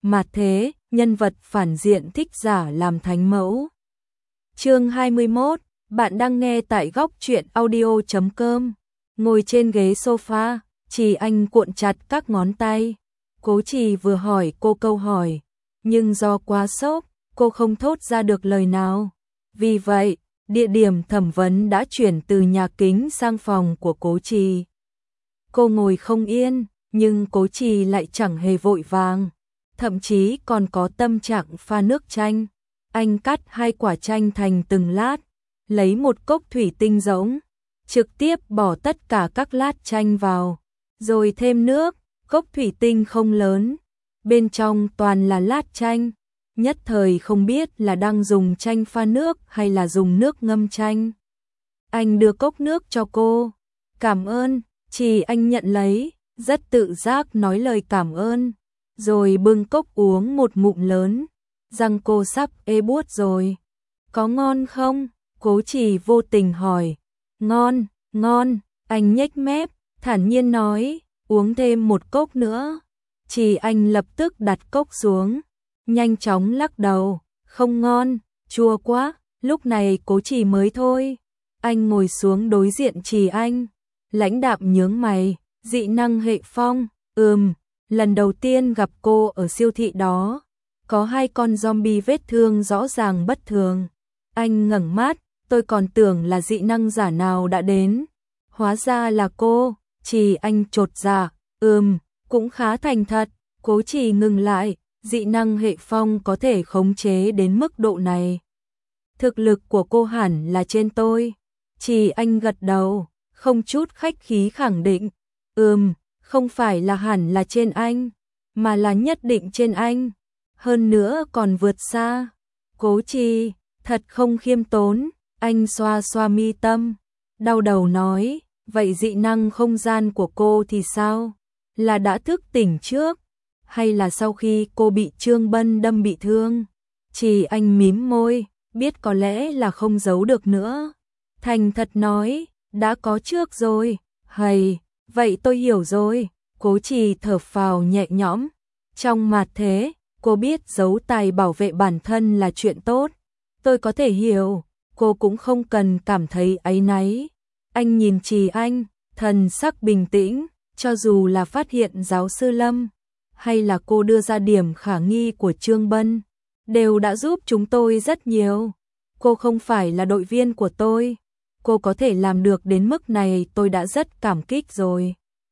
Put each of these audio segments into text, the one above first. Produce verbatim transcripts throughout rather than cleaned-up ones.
Mà thế, nhân vật phản diện thích giả làm thánh mẫu. Chương hai mươi mốt, bạn đang nghe tại góc truyện audio chấm com. Ngồi trên ghế sofa, Trì Anh cuộn chặt các ngón tay. Cố Trì vừa hỏi cô câu hỏi, nhưng do quá sốc, cô không thốt ra được lời nào. Vì vậy, địa điểm thẩm vấn đã chuyển từ nhà kính sang phòng của Cố Trì. Cô ngồi không yên, nhưng Cố Trì lại chẳng hề vội vàng, thậm chí còn có tâm trạng pha nước chanh. Anh cắt hai quả chanh thành từng lát, lấy một cốc thủy tinh rỗng, trực tiếp bỏ tất cả các lát chanh vào, rồi thêm nước. Cốc thủy tinh không lớn, bên trong toàn là lát chanh, nhất thời không biết là đang dùng chanh pha nước hay là dùng nước ngâm chanh. Anh đưa cốc nước cho cô. Cảm ơn. Trì Anh nhận lấy, rất tự giác nói lời cảm ơn, rồi bưng cốc uống một ngụm lớn. Răng cô sắp ê buốt rồi. Có ngon không? Cố Trì vô tình hỏi. Ngon, ngon. Anh nhếch mép, thản nhiên nói, uống thêm một cốc nữa. Trì Anh lập tức đặt cốc xuống, nhanh chóng lắc đầu, không ngon, chua quá. Lúc này Cố Trì mới thôi. Anh ngồi xuống đối diện Trì Anh, lãnh đạm nhướng mày. Dị năng hệ phong, ừm, lần đầu tiên gặp cô ở siêu thị đó, có hai con zombie vết thương rõ ràng bất thường. Anh ngẩng mắt, tôi còn tưởng là dị năng giả nào đã đến, hóa ra là cô. Trì Anh chột dạ, ừm, cũng khá thành thật. Cố Trì ngừng lại, dị năng hệ phong có thể khống chế đến mức độ này. Thực lực của cô hẳn là trên tôi. Trì Anh gật đầu, không chút khách khí khẳng định, ừm, không phải là hẳn là trên anh, mà là nhất định trên anh, hơn nữa còn vượt xa. Cố Trì, thật không khiêm tốn. Anh xoa xoa mi tâm, đau đầu nói, vậy dị năng không gian của cô thì sao? Là đã thức tỉnh trước, hay là sau khi cô bị Trương Bân đâm bị thương? Trì Anh mím môi, biết có lẽ là không giấu được nữa. Thành thật nói, đã có trước rồi. Hầy, vậy tôi hiểu rồi. Cố Trì thở phào nhẹ nhõm. Trong mặt thế, cô biết giấu tài bảo vệ bản thân là chuyện tốt. Tôi có thể hiểu, cô cũng không cần cảm thấy áy náy. Anh nhìn Trì Anh, thần sắc bình tĩnh, cho dù là phát hiện giáo sư Lâm, hay là cô đưa ra điểm khả nghi của Trương Bân, đều đã giúp chúng tôi rất nhiều. Cô không phải là đội viên của tôi, cô có thể làm được đến mức này tôi đã rất cảm kích rồi.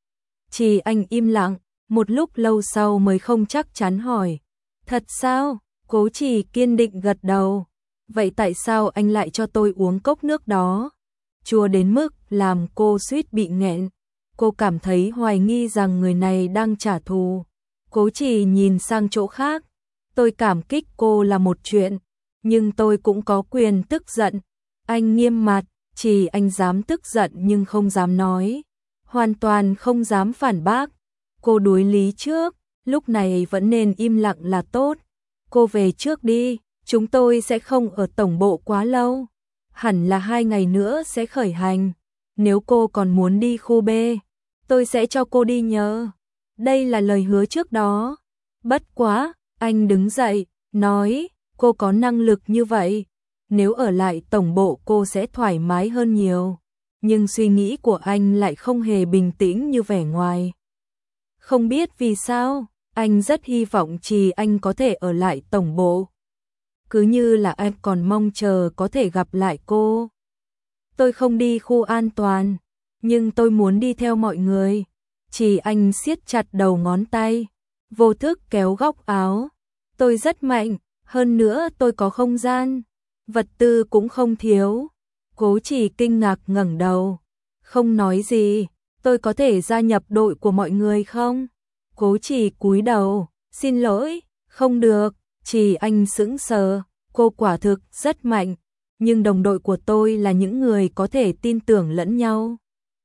Trì Anh im lặng, một lúc lâu sau mới không chắc chắn hỏi, thật sao? Cố Trì kiên định gật đầu. Vậy tại sao anh lại cho tôi uống cốc nước đó? Chua đến mức làm cô suýt bị nghẹn. Cô cảm thấy hoài nghi rằng người này đang trả thù. Cố Trì nhìn sang chỗ khác. Tôi cảm kích cô là một chuyện, nhưng tôi cũng có quyền tức giận. Anh nghiêm mặt. Trì Anh dám tức giận nhưng không dám nói, hoàn toàn không dám phản bác. Cô đối lý trước, lúc này vẫn nên im lặng là tốt. Cô về trước đi, chúng tôi sẽ không ở tổng bộ quá lâu. Hẳn là hai ngày nữa sẽ khởi hành. Nếu cô còn muốn đi khu B, tôi sẽ cho cô đi nhờ. Đây là lời hứa trước đó. Bất quá, anh đứng dậy, nói, cô có năng lực như vậy, nếu ở lại tổng bộ cô sẽ thoải mái hơn nhiều. Nhưng suy nghĩ của anh lại không hề bình tĩnh như vẻ ngoài. Không biết vì sao, anh rất hy vọng Trì Anh có thể ở lại tổng bộ. Cứ như là anh còn mong chờ có thể gặp lại cô. Tôi không đi khu an toàn, nhưng tôi muốn đi theo mọi người. Trì Anh siết chặt đầu ngón tay, vô thức kéo góc áo. Tôi rất mạnh, hơn nữa tôi có không gian, vật tư cũng không thiếu. Cố Trì kinh ngạc ngẩng đầu, không nói gì. Tôi có thể gia nhập đội của mọi người không? Cố Trì cúi đầu, xin lỗi, không được. Trì Anh sững sờ, cô quả thực rất mạnh, nhưng đồng đội của tôi là những người có thể tin tưởng lẫn nhau.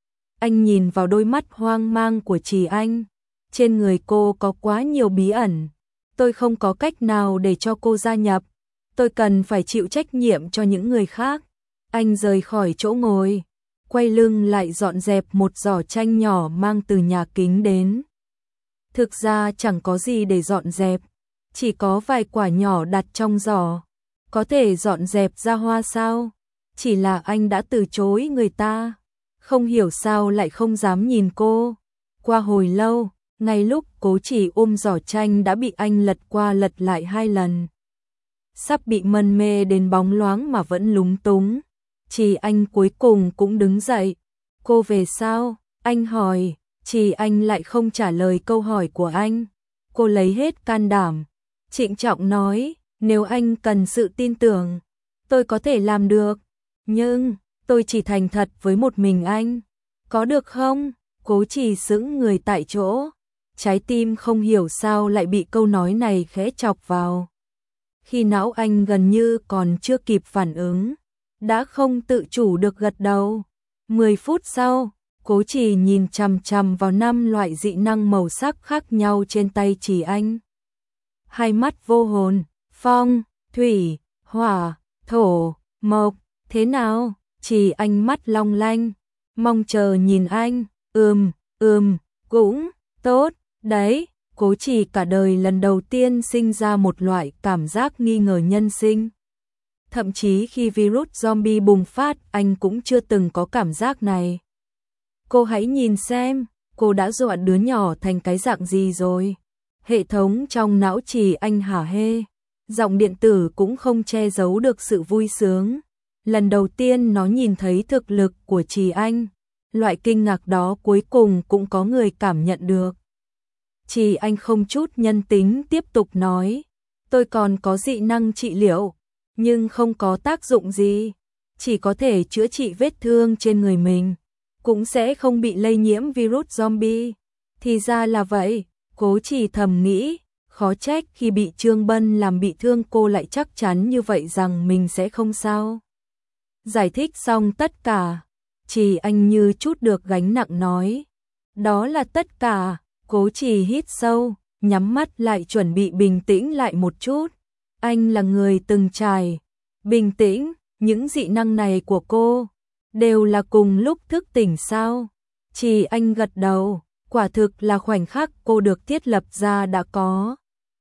Anh nhìn vào đôi mắt hoang mang của Trì Anh, trên người cô có quá nhiều bí ẩn, tôi không có cách nào để cho cô gia nhập, tôi cần phải chịu trách nhiệm cho những người khác. Anh rời khỏi chỗ ngồi, quay lưng lại dọn dẹp một giỏ chanh nhỏ mang từ nhà kính đến. Thực ra chẳng có gì để dọn dẹp, chỉ có vài quả nhỏ đặt trong giỏ, có thể dọn dẹp ra hoa sao? Chỉ là anh đã từ chối người ta, không hiểu sao lại không dám nhìn cô. Qua hồi lâu, ngay lúc Cố Chỉ ôm giỏ tranh đã bị anh lật qua lật lại hai lần. Sắp bị mân mê đến bóng loáng mà vẫn lúng túng. Chỉ anh cuối cùng cũng đứng dậy. Cô về sao? Anh hỏi. Chỉ anh lại không trả lời câu hỏi của anh. Cô lấy hết can đảm, trịnh trọng nói, nếu anh cần sự tin tưởng, tôi có thể làm được. Nhưng, tôi chỉ thành thật với một mình anh. Có được không? Cố Chỉ sững người tại chỗ. Trái tim không hiểu sao lại bị câu nói này khẽ chọc vào. Khi não anh gần như còn chưa kịp phản ứng, đã không tự chủ được gật đầu. Mười phút sau, Cố Chỉ nhìn chằm chằm vào năm loại dị năng màu sắc khác nhau trên tay Chỉ anh. Hai mắt vô hồn, phong, thủy, hỏa, thổ, mộc, thế nào? Chỉ anh mắt long lanh, mong chờ nhìn anh, ừm, ừm, cũng, tốt, đấy. Cố Chỉ cả đời lần đầu tiên sinh ra một loại cảm giác nghi ngờ nhân sinh. Thậm chí khi virus zombie bùng phát anh cũng chưa từng có cảm giác này. Cô hãy nhìn xem, cô đã dọa đứa nhỏ thành cái dạng gì rồi. Hệ thống trong não Chỉ anh hả hê. Giọng điện tử cũng không che giấu được sự vui sướng. Lần đầu tiên nó nhìn thấy thực lực của Chỉ anh. Loại kinh ngạc đó cuối cùng cũng có người cảm nhận được. Chỉ anh không chút nhân tính tiếp tục nói. Tôi còn có dị năng trị liệu, nhưng không có tác dụng gì. Chỉ có thể chữa trị vết thương trên người mình, cũng sẽ không bị lây nhiễm virus zombie. Thì ra là vậy, Cố Chỉ thầm nghĩ. Khó trách khi bị Trương Bân làm bị thương cô lại chắc chắn như vậy rằng mình sẽ không sao. Giải thích xong tất cả, Chỉ anh như chút được gánh nặng nói. Đó là tất cả. Cố Chỉ hít sâu, nhắm mắt lại chuẩn bị bình tĩnh lại một chút. Anh là người từng trải. Bình tĩnh, những dị năng này của cô đều là cùng lúc thức tỉnh sao? Chỉ anh gật đầu, quả thực là khoảnh khắc cô được thiết lập ra đã có.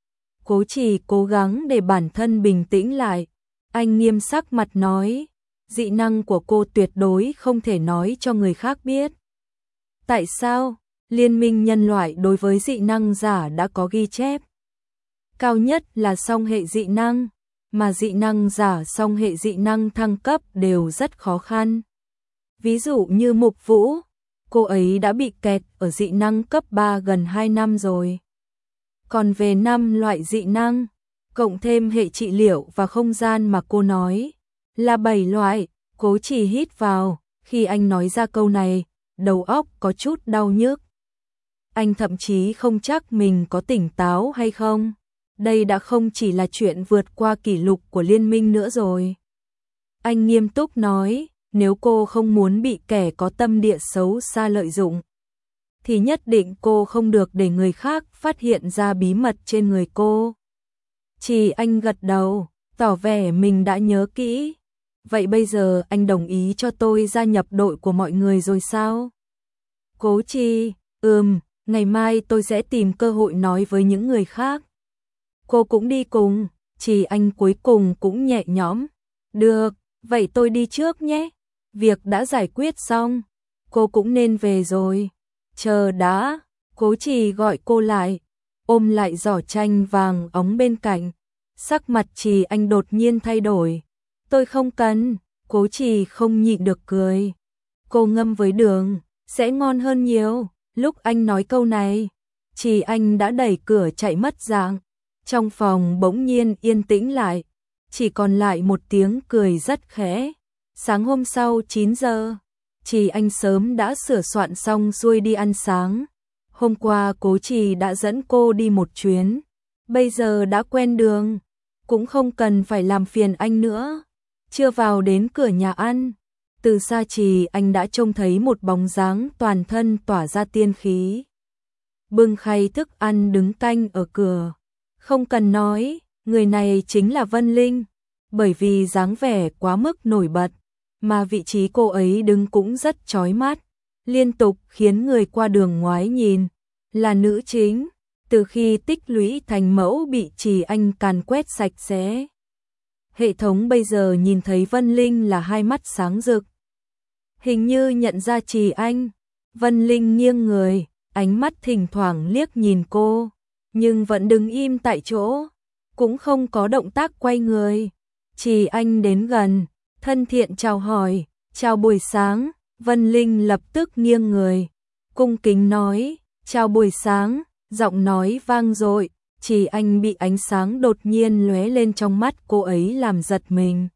Cố Chỉ cố gắng để bản thân bình tĩnh lại. Anh nghiêm sắc mặt nói, dị năng của cô tuyệt đối không thể nói cho người khác biết. Tại sao? Liên minh nhân loại đối với dị năng giả đã có ghi chép. Cao nhất là song hệ dị năng, mà dị năng giả song hệ dị năng thăng cấp đều rất khó khăn. Ví dụ như Mục Vũ, cô ấy đã bị kẹt ở dị năng cấp ba gần hai năm rồi. Còn về năm loại dị năng, cộng thêm hệ trị liệu và không gian mà cô nói, là bảy loại. Cố Chỉ hít vào, khi anh nói ra câu này, đầu óc có chút đau nhức. Anh thậm chí không chắc mình có tỉnh táo hay không. Đây đã không chỉ là chuyện vượt qua kỷ lục của liên minh nữa rồi. Anh nghiêm túc nói, nếu cô không muốn bị kẻ có tâm địa xấu xa lợi dụng, thì nhất định cô không được để người khác phát hiện ra bí mật trên người cô. Chỉ anh gật đầu, tỏ vẻ mình đã nhớ kỹ. Vậy bây giờ anh đồng ý cho tôi gia nhập đội của mọi người rồi sao? Cố Chỉ, ừm, ngày mai tôi sẽ tìm cơ hội nói với những người khác. Cô cũng đi cùng. Chỉ anh cuối cùng cũng nhẹ nhõm. Được, vậy tôi đi trước nhé. Việc đã giải quyết xong, cô cũng nên về rồi. Chờ đã, Cố Chỉ gọi cô lại, ôm lại giỏ tranh vàng óng bên cạnh. Sắc mặt Chỉ anh đột nhiên thay đổi. Tôi không cần. Cố Chỉ không nhịn được cười. Cô ngâm với đường, sẽ ngon hơn nhiều. Lúc anh nói câu này, Chỉ anh đã đẩy cửa chạy mất dạng. Trong phòng bỗng nhiên yên tĩnh lại, chỉ còn lại một tiếng cười rất khẽ. Sáng hôm sau chín giờ, Chỉ anh sớm đã sửa soạn xong xuôi đi ăn sáng. Hôm qua Cố Chỉ đã dẫn cô đi một chuyến, bây giờ đã quen đường, cũng không cần phải làm phiền anh nữa. Chưa vào đến cửa nhà ăn, từ xa Chỉ anh đã trông thấy một bóng dáng toàn thân tỏa ra tiên khí, bưng khay thức ăn đứng canh ở cửa. Không cần nói, người này chính là Vân Linh, bởi vì dáng vẻ quá mức nổi bật, mà vị trí cô ấy đứng cũng rất chói mắt, liên tục khiến người qua đường ngoái nhìn. Là nữ chính, từ khi tích lũy thành mẫu bị Trì Anh càn quét sạch sẽ. Hệ thống bây giờ nhìn thấy Vân Linh là hai mắt sáng rực. Hình như nhận ra Trì Anh, Vân Linh nghiêng người, ánh mắt thỉnh thoảng liếc nhìn cô, nhưng vẫn đứng im tại chỗ, cũng không có động tác quay người. Trì Anh đến gần, thân thiện chào hỏi, chào buổi sáng, Vân Linh lập tức nghiêng người, cung kính nói, chào buổi sáng, giọng nói vang dội. Trì Anh bị ánh sáng đột nhiên lóe lên trong mắt cô ấy làm giật mình.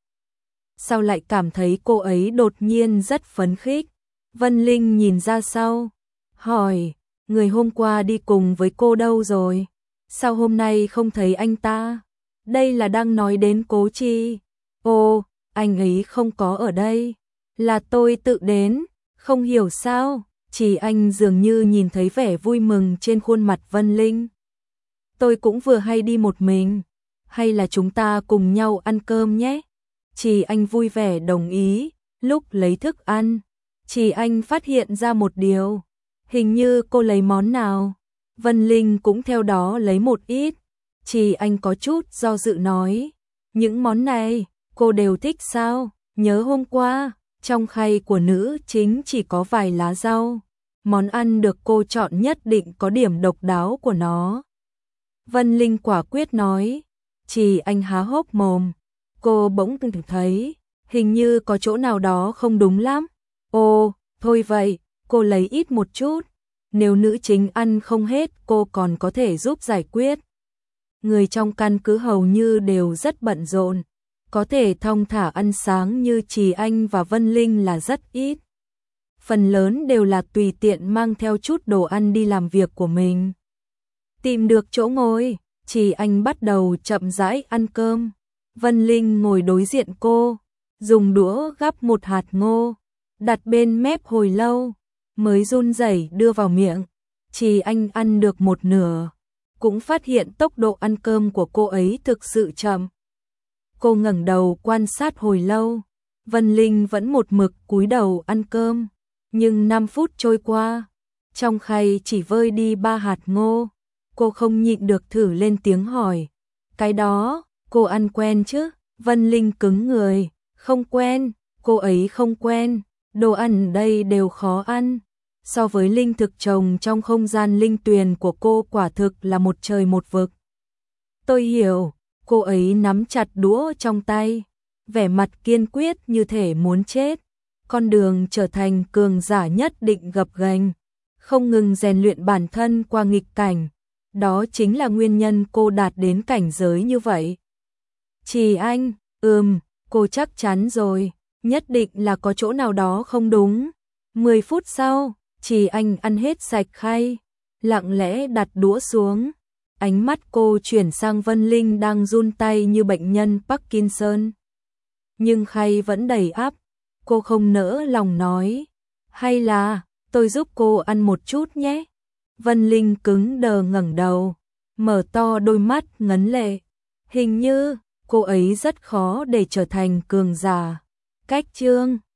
Sao lại cảm thấy cô ấy đột nhiên rất phấn khích? Vân Linh nhìn ra sau, hỏi, người hôm qua đi cùng với cô đâu rồi? Sao hôm nay không thấy anh ta? Đây là đang nói đến Cố Chi. Ồ, anh ấy không có ở đây. Là tôi tự đến, không hiểu sao. Trì Anh dường như nhìn thấy vẻ vui mừng trên khuôn mặt Vân Linh. Tôi cũng vừa hay đi một mình. Hay là chúng ta cùng nhau ăn cơm nhé? Trì Anh vui vẻ đồng ý. Lúc lấy thức ăn, Trì Anh phát hiện ra một điều. Hình như cô lấy món nào, Vân Linh cũng theo đó lấy một ít. Trì Anh có chút do dự nói, những món này cô đều thích sao? Nhớ hôm qua, trong khay của nữ chính chỉ có vài lá rau. Món ăn được cô chọn nhất định có điểm độc đáo của nó. Vân Linh quả quyết nói. Trì Anh há hốc mồm. Cô bỗng thấy hình như có chỗ nào đó không đúng lắm. Ồ, thôi vậy, cô lấy ít một chút. Nếu nữ chính ăn không hết cô còn có thể giúp giải quyết. Người trong căn cứ hầu như đều rất bận rộn. Có thể thong thả ăn sáng như Trì Anh và Vân Linh là rất ít. Phần lớn đều là tùy tiện mang theo chút đồ ăn đi làm việc của mình. Tìm được chỗ ngồi, Trì Anh bắt đầu chậm rãi ăn cơm. Vân Linh ngồi đối diện cô, dùng đũa gắp một hạt ngô, đặt bên mép hồi lâu, mới run rẩy đưa vào miệng. Trì Anh ăn được một nửa, cũng phát hiện tốc độ ăn cơm của cô ấy thực sự chậm. Cô ngẩng đầu quan sát hồi lâu, Vân Linh vẫn một mực cúi đầu ăn cơm, nhưng năm phút trôi qua, trong khay chỉ vơi đi ba hạt ngô. Cô không nhịn được thử lên tiếng hỏi, cái đó, cô ăn quen chứ? Vân Linh cứng người, không quen, cô ấy không quen, đồ ăn ở đây đều khó ăn. So với linh thực trồng trong không gian linh tuyền của cô quả thực là một trời một vực. Tôi hiểu, cô ấy nắm chặt đũa trong tay, vẻ mặt kiên quyết như thể muốn chết. Con đường trở thành cường giả nhất định gập ghềnh, không ngừng rèn luyện bản thân qua nghịch cảnh. Đó chính là nguyên nhân cô đạt đến cảnh giới như vậy. Trì Anh, ừm, cô chắc chắn rồi, nhất định là có chỗ nào đó không đúng. Mười phút sau, Trì Anh ăn hết sạch khay, lặng lẽ đặt đũa xuống. Ánh mắt cô chuyển sang Vân Linh đang run tay như bệnh nhân Parkinson. Nhưng khay vẫn đầy ắp, cô không nỡ lòng nói, hay là tôi giúp cô ăn một chút nhé. Vân Linh cứng đờ ngẩng đầu, mở to đôi mắt ngấn lệ. Hình như cô ấy rất khó để trở thành cường giả. Cách chương